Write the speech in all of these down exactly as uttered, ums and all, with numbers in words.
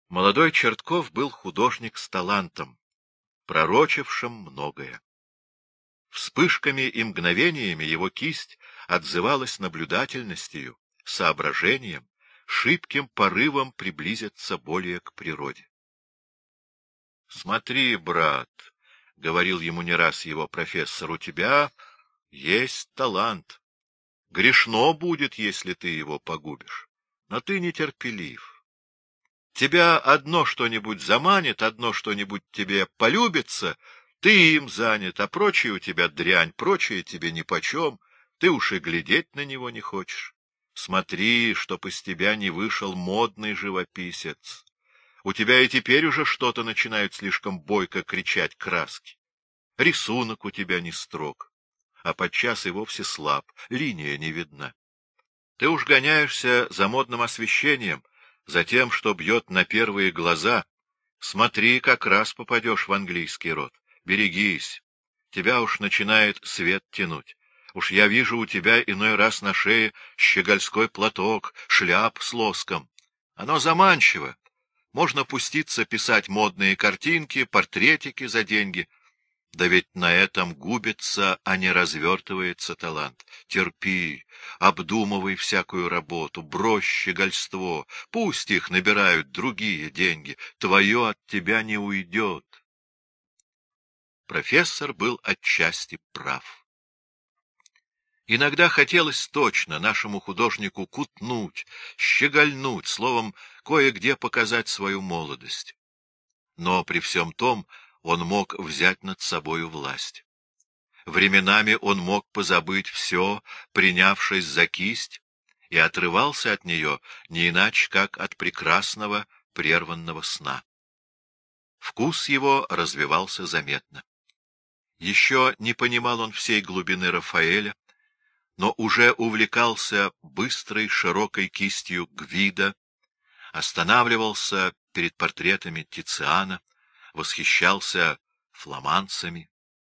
Молодой Чертков был художник с талантом, пророчившим многое. Вспышками и мгновениями его кисть отзывалась наблюдательностью, соображением, шибким порывом приблизиться более к природе. — Смотри, брат, — говорил ему не раз его профессор, — у тебя есть талант. Грешно будет, если ты его погубишь, но ты нетерпелив. Тебя одно что-нибудь заманит, одно что-нибудь тебе полюбится, ты им занят, а прочее у тебя дрянь, прочее тебе нипочем, ты уж и глядеть на него не хочешь. Смотри, чтоб из тебя не вышел модный живописец. У тебя и теперь уже что-то начинают слишком бойко кричать краски. Рисунок у тебя не строг, а подчас и вовсе слаб, линия не видна. Ты уж гоняешься за модным освещением, за тем, что бьет на первые глаза. Смотри, как раз попадешь в английский род. Берегись, тебя уж начинает свет тянуть. Уж я вижу у тебя иной раз на шее щегольской платок, шляп с лоском. Оно заманчиво. Можно пуститься писать модные картинки, портретики за деньги. Да ведь на этом губится, а не развертывается талант. Терпи, обдумывай всякую работу, брось щегольство, пусть их набирают другие деньги, твое от тебя не уйдет. Профессор был отчасти прав. Иногда хотелось точно нашему художнику кутнуть, щегольнуть, словом, кое-где показать свою молодость. Но при всем том он мог взять над собою власть. Временами он мог позабыть все, принявшись за кисть, и отрывался от нее не иначе, как от прекрасного прерванного сна. Вкус его развивался заметно. Еще не понимал он всей глубины Рафаэля, но уже увлекался быстрой широкой кистью Гвидо, останавливался перед портретами Тициана, восхищался фламандцами.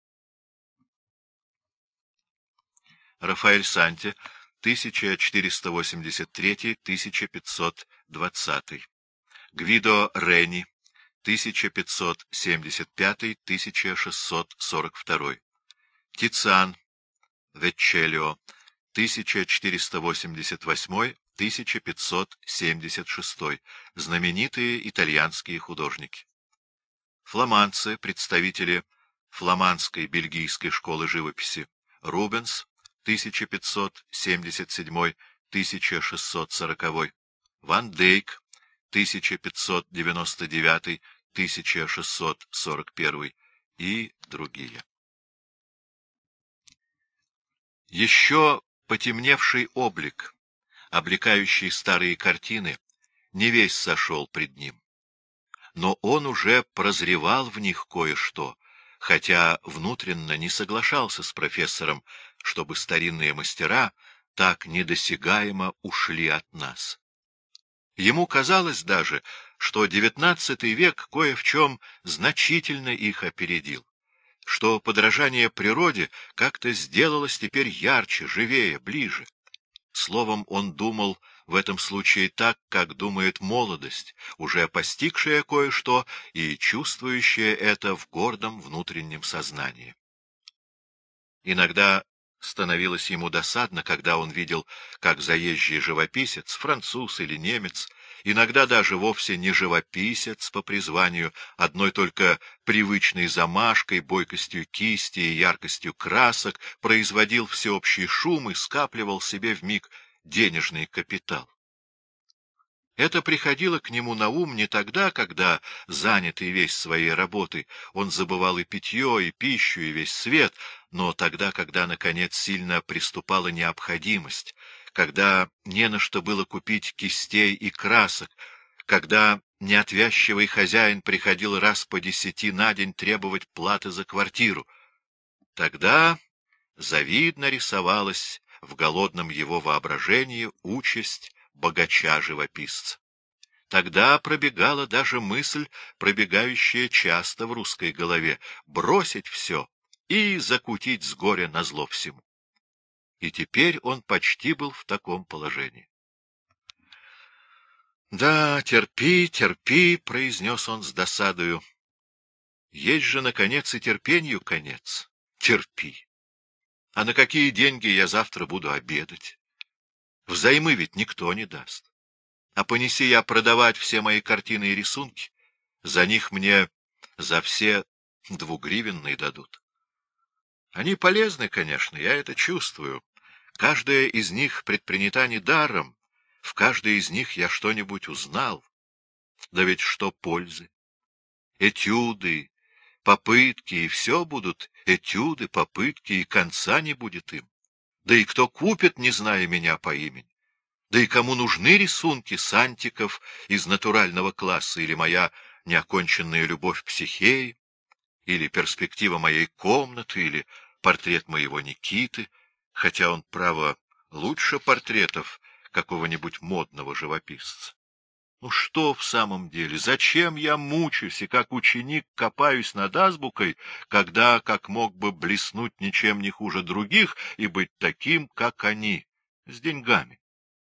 Рафаэль Санти, тысяча четыреста восемьдесят третий — тысяча пятьсот двадцатый. Гвидо Рени, тысяча пятьсот семьдесят пятый — тысяча шестьсот сорок второй. Тициан Веччелио, тысяча четыреста восемьдесят восьмой — тысяча пятьсот семьдесят шестой. Знаменитые итальянские художники. Фламандцы, представители фламандской бельгийской школы живописи. Рубенс, тысяча пятьсот семьдесят седьмой — тысяча шестьсот сороковой. Ван Дейк, тысяча пятьсот девяносто девятый — тысяча шестьсот сорок первый и другие. Еще потемневший облик, облекающий старые картины, не весь сошел пред ним. Но он уже прозревал в них кое-что, хотя внутренно не соглашался с профессором, чтобы старинные мастера так недосягаемо ушли от нас. Ему казалось даже, что девятнадцатый век кое в чем значительно их опередил, что подражание природе как-то сделалось теперь ярче, живее, ближе. Словом, он думал в этом случае так, как думает молодость, уже постигшая кое-что и чувствующая это в гордом внутреннем сознании. Иногда становилось ему досадно, когда он видел, как заезжий живописец, француз или немец, иногда даже вовсе не живописец по призванию, одной только привычной замашкой, бойкостью кисти и яркостью красок, производил всеобщий шум и скапливал себе вмиг денежный капитал. Это приходило к нему на ум не тогда, когда, занятый весь своей работой, он забывал и питье, и пищу, и весь свет, но тогда, когда, наконец, сильно приступала необходимость, когда не на что было купить кистей и красок, когда неотвязчивый хозяин приходил раз по десяти на день требовать платы за квартиру. Тогда завидно рисовалась в голодном его воображении участь богача-живописца. Тогда пробегала даже мысль, пробегающая часто в русской голове, бросить все и закутить с горя назло всему. И теперь он почти был в таком положении. — Да, терпи, терпи, — произнес он с досадою. — Есть же, наконец, и терпенью конец. Терпи. А на какие деньги я завтра буду обедать? Взаймы ведь никто не даст. А понеси я продавать все мои картины и рисунки, за них мне за все двугривенные дадут. Они полезны, конечно, я это чувствую. Каждая из них предпринята недаром, в каждой из них я что-нибудь узнал. Да ведь что пользы? Этюды, попытки, и все будут этюды, попытки, и конца не будет им. Да и кто купит, не зная меня по имени? Да и кому нужны рисунки сантиков из натурального класса, или моя неоконченная любовь к Психее, или перспектива моей комнаты, или портрет моего Никиты, хотя он, право, лучше портретов какого-нибудь модного живописца. Ну что в самом деле, зачем я мучаюсь и как ученик копаюсь над азбукой, когда как мог бы блеснуть ничем не хуже других и быть таким, как они, с деньгами?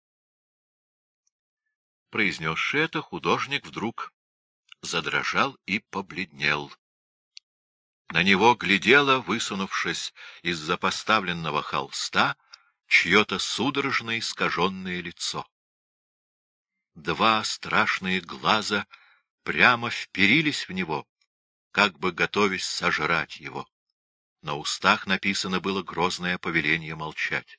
Произнесши это, художник вдруг задрожал и побледнел. На него глядело, высунувшись из-за поставленного холста, чье-то судорожно искаженное лицо. Два страшные глаза прямо вперились в него, как бы готовясь сожрать его. На устах написано было грозное повеление молчать.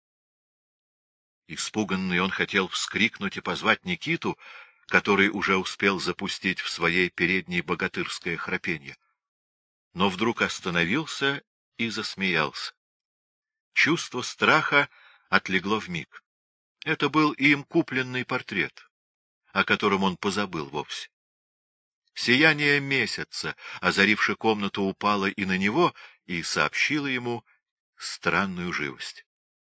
Испуганный он хотел вскрикнуть и позвать Никиту, который уже успел запустить в своей передней богатырское храпенье. Но вдруг остановился и засмеялся. Чувство страха отлегло вмиг. Это был им купленный портрет, о котором он позабыл вовсе. Сияние месяца, озаривши комнату, упало и на него, и сообщило ему странную живость.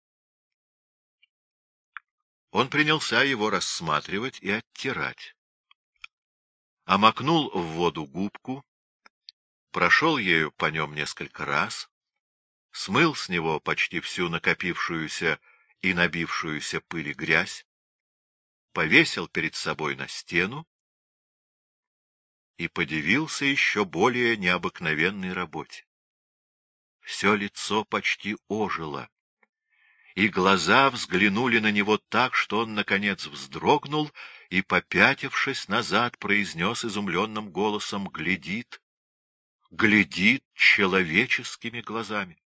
Он принялся его рассматривать и оттирать. Омакнул в воду губку, прошел ею по нем несколько раз, смыл с него почти всю накопившуюся и набившуюся пыль и грязь, повесил перед собой на стену и подивился еще более необыкновенной работе. Все лицо почти ожило, и глаза взглянули на него так, что он, наконец, вздрогнул и, попятившись назад, произнес изумленным голосом: «Глядит, глядит человеческими глазами».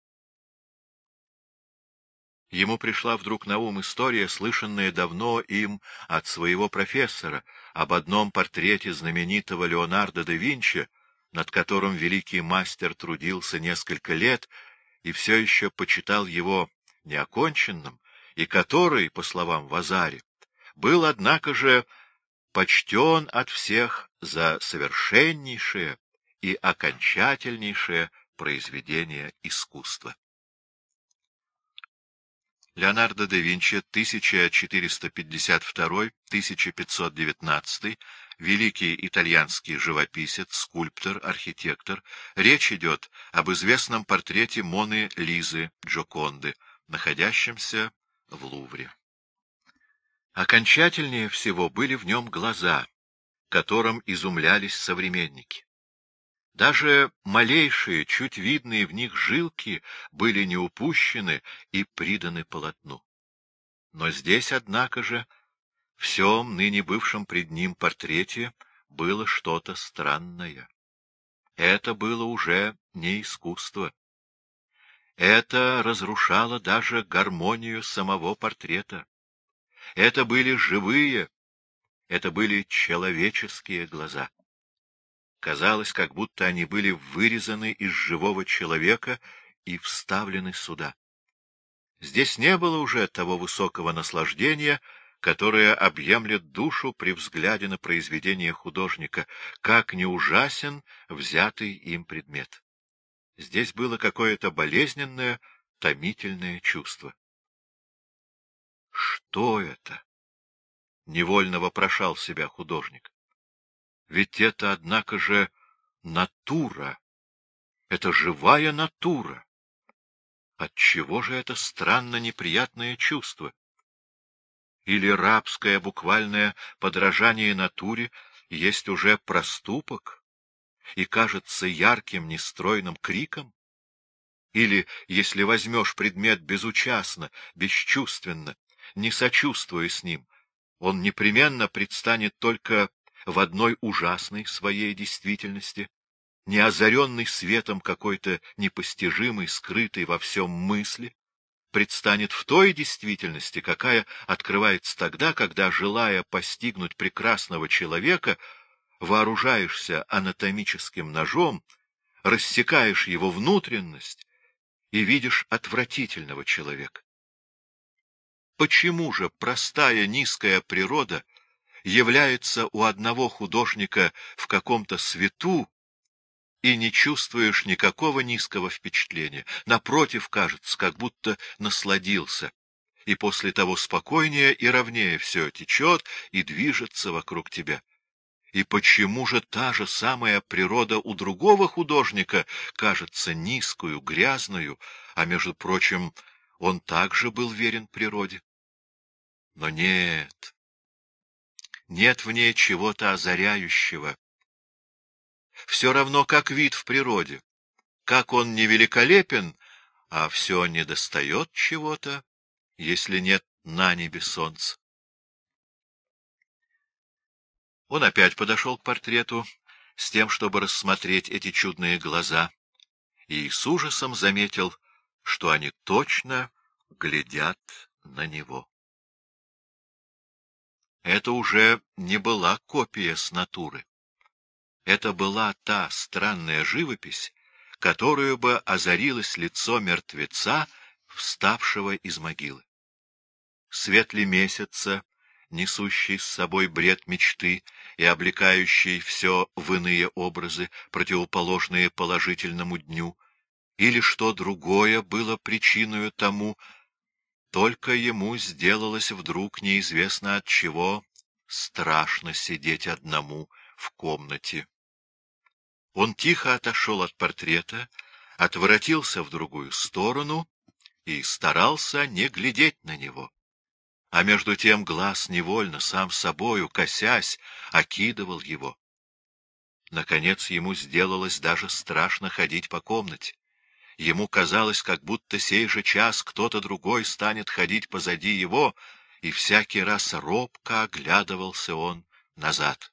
Ему пришла вдруг на ум история, слышанная давно им от своего профессора, об одном портрете знаменитого Леонардо да Винчи, над которым великий мастер трудился несколько лет и все еще почитал его неоконченным, и который, по словам Вазари, был, однако же, почтен от всех за совершеннейшее и окончательнейшее произведение искусства. Леонардо да Винчи, тысяча четыреста пятьдесят второй — тысяча пятьсот девятнадцатый, великий итальянский живописец, скульптор, архитектор. Речь идет об известном портрете Моны Лизы Джоконды, находящемся в Лувре. Окончательнее всего были в нем глаза, которым изумлялись современники. Даже малейшие, чуть видные в них жилки были не упущены и приданы полотну. Но здесь, однако же, в всем ныне бывшем пред ним портрете было что-то странное. Это было уже не искусство. Это разрушало даже гармонию самого портрета. Это были живые, это были человеческие глаза. Казалось, как будто они были вырезаны из живого человека и вставлены сюда. Здесь не было уже того высокого наслаждения, которое объемлет душу при взгляде на произведение художника, как не ужасен взятый им предмет. Здесь было какое-то болезненное, томительное чувство. Что это? Невольно вопрошал себя художник. Ведь это, однако же, натура. Это живая натура. Отчего же это странно неприятное чувство? или рабское буквальное подражание натуре есть уже проступок и кажется ярким нестройным криком? Или, если возьмешь предмет безучастно, бесчувственно, не сочувствуя с ним, он непременно предстанет только в одной ужасной своей действительности, не озаренный светом какой-то непостижимой, скрытой во всем мысли, предстанет в той действительности, какая открывается тогда, когда, желая постигнуть прекрасного человека, вооружаешься анатомическим ножом, рассекаешь его внутренность и видишь отвратительного человека. Почему же простая низкая природа является у одного художника в каком-то свету, и не чувствуешь никакого низкого впечатления? Напротив, кажется, как будто насладился, и после того спокойнее и ровнее все течет и движется вокруг тебя. И почему же та же самая природа у другого художника кажется низкую, грязную, а, между прочим, он также был верен природе? Но нет, нет в ней чего-то озаряющего. Все равно, как вид в природе, как он не великолепен, а все недостает чего-то, если нет на небе солнца. Он опять подошел к портрету с тем, чтобы рассмотреть эти чудные глаза, и с ужасом заметил, что они точно глядят на него. Это уже не была копия с натуры. Это была та странная живопись, которую бы озарилось лицо мертвеца, вставшего из могилы. Свет ли месяца, несущий с собой бред мечты и облекающий все в иные образы, противоположные положительному дню, или что другое было причиною тому, только ему сделалось вдруг неизвестно от чего страшно сидеть одному в комнате. Он тихо отошел от портрета, отворотился в другую сторону и старался не глядеть на него. А между тем глаз невольно, сам собою, косясь, окидывал его. Наконец ему сделалось даже страшно ходить по комнате. Ему казалось, как будто сей же час кто-то другой станет ходить позади его, и всякий раз робко оглядывался он назад.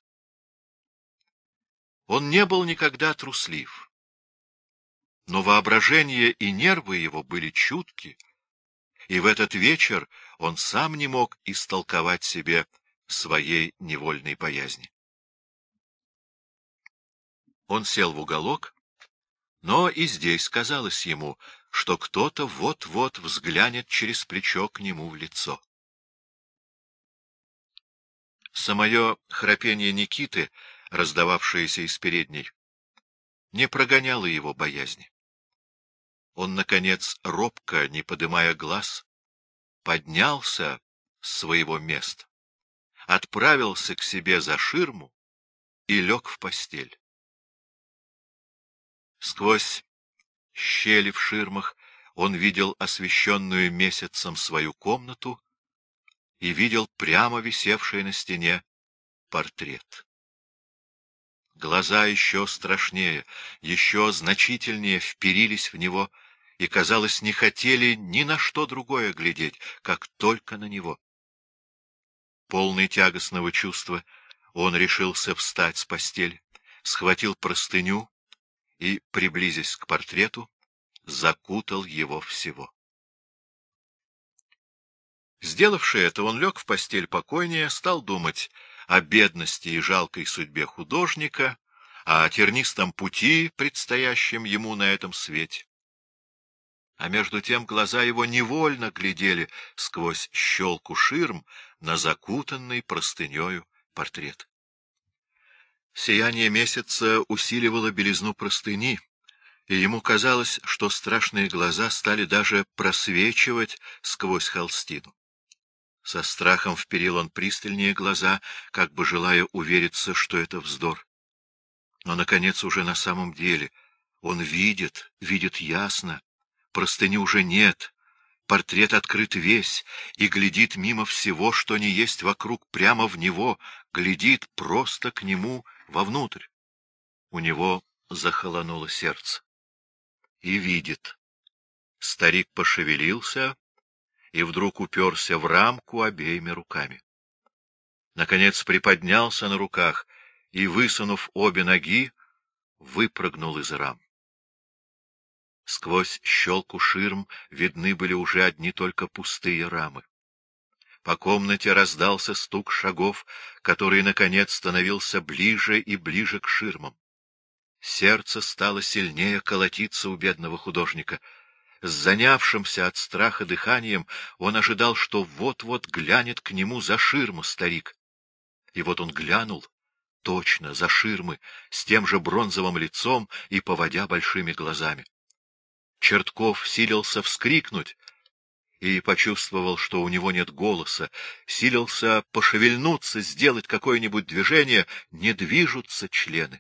Он не был никогда труслив, но воображение и нервы его были чутки, и в этот вечер он сам не мог истолковать себе своей невольной боязни. Он сел в уголок, но и здесь казалось ему, что кто-то вот-вот взглянет через плечо к нему в лицо. Самое храпение Никиты, раздававшееся из передней, не прогоняло его боязни. Он, наконец, робко, не подымая глаз, поднялся с своего места, отправился к себе за ширму и лег в постель. Сквозь щели в ширмах он видел освещенную месяцем свою комнату и видел прямо висевший на стене портрет. Глаза еще страшнее, еще значительнее вперились в него и, казалось, не хотели ни на что другое глядеть, как только на него. Полный тягостного чувства, он решился встать с постели, схватил простыню и, приблизясь к портрету, закутал его всего. Сделавши это, он лег в постель покойнее, стал думать о бедности и жалкой судьбе художника, о тернистом пути, предстоящем ему на этом свете. А между тем глаза его невольно глядели сквозь щелку ширм на закутанный простынею портрет. Сияние месяца усиливало белизну простыни, и ему казалось, что страшные глаза стали даже просвечивать сквозь холстину. Со страхом вперил он пристальнее глаза, как бы желая увериться, что это вздор. Но, наконец, уже на самом деле он видит, видит ясно, простыни уже нет, Портрет открыт весь и глядит мимо всего, что не есть вокруг, прямо в него, глядит просто к нему вовнутрь. У него захолонуло сердце. И видит. Старик пошевелился и вдруг уперся в рамку обеими руками. Наконец приподнялся на руках и, высунув обе ноги, выпрыгнул из рам. Сквозь щелку ширм видны были уже одни только пустые рамы. По комнате раздался стук шагов, который, наконец, становился ближе и ближе к ширмам. Сердце стало сильнее колотиться у бедного художника. С занявшимся от страха дыханием он ожидал, что вот-вот глянет к нему за ширму старик. И вот он глянул, точно, за ширмы, с тем же бронзовым лицом и поводя большими глазами. Чертков силился вскрикнуть и почувствовал, что у него нет голоса, силился пошевельнуться, сделать какое-нибудь движение, не движутся члены.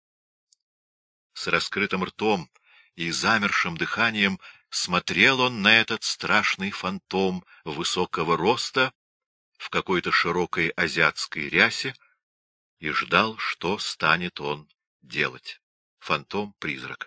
С раскрытым ртом и замершим дыханием смотрел он на этот страшный фантом высокого роста в какой-то широкой азиатской рясе и ждал, что станет он делать. Фантом-призрак.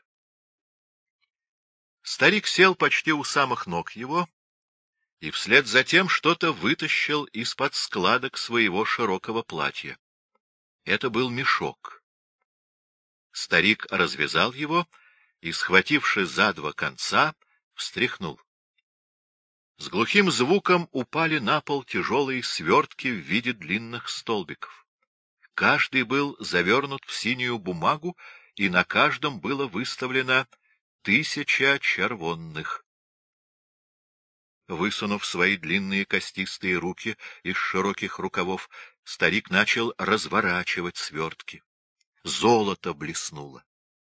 Старик сел почти у самых ног его и вслед за тем что-то вытащил из-под складок своего широкого платья. Это был мешок. Старик развязал его и, схвативши за два конца, встряхнул. С глухим звуком упали на пол тяжелые свертки в виде длинных столбиков. Каждый был завернут в синюю бумагу, и на каждом было выставлено тысяча червонных. Высунув свои длинные костистые руки из широких рукавов, старик начал разворачивать свертки. Золото блеснуло.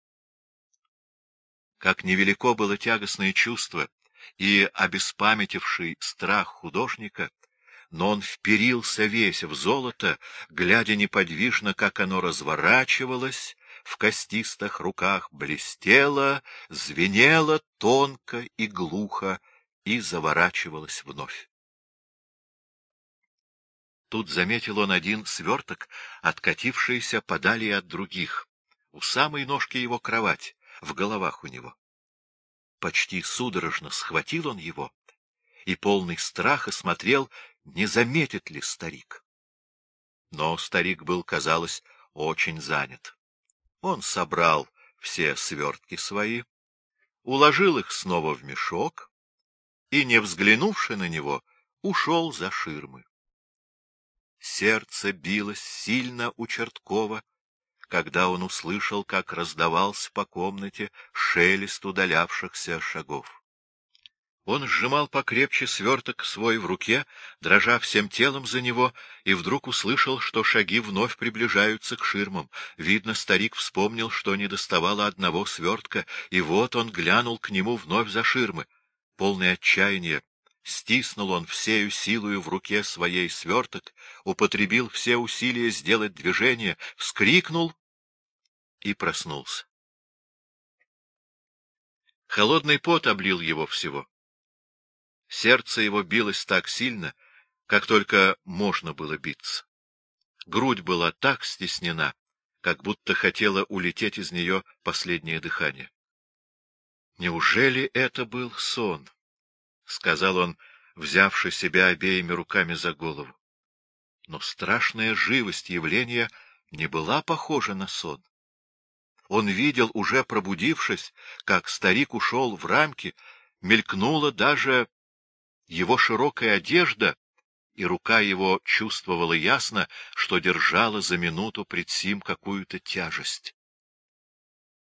Как невелико было тягостное чувство и обеспамятивший страх художника, но он вперился весь в золото, глядя неподвижно, как оно разворачивалось, в костистых руках блестело, звенело тонко и глухо и заворачивалось вновь. Тут заметил он один сверток, откатившийся подали от других, у самой ножки его кровати, в головах у него. Почти судорожно схватил он его и, полный страха, смотрел, не заметит ли старик. Но старик был, казалось, очень занят. Он собрал все свертки свои, уложил их снова в мешок и, не взглянувши на него, ушел за ширмы. Сердце билось сильно у Черткова, когда он услышал, как раздавался по комнате шелест удалявшихся шагов. Он сжимал покрепче сверток свой в руке, дрожа всем телом за него, и вдруг услышал, что шаги вновь приближаются к ширмам. Видно, старик вспомнил, что недоставало одного свертка, и вот он глянул к нему вновь за ширмы. Полное отчаяние, стиснул он всею силою в руке своей сверток, употребил все усилия сделать движение, вскрикнул и проснулся. Холодный пот облил его всего. Сердце его билось так сильно, как только можно было биться. Грудь была так стеснена, как будто хотела улететь из нее последнее дыхание. «Неужели это был сон?» — сказал он, взявши себя обеими руками за голову. Но страшная живость явления не была похожа на сон. Он видел, уже пробудившись, как старик ушел в рамки, мелькнула даже его широкая одежда, и рука его чувствовала ясно, что держала за минуту пред сим какую-то тяжесть.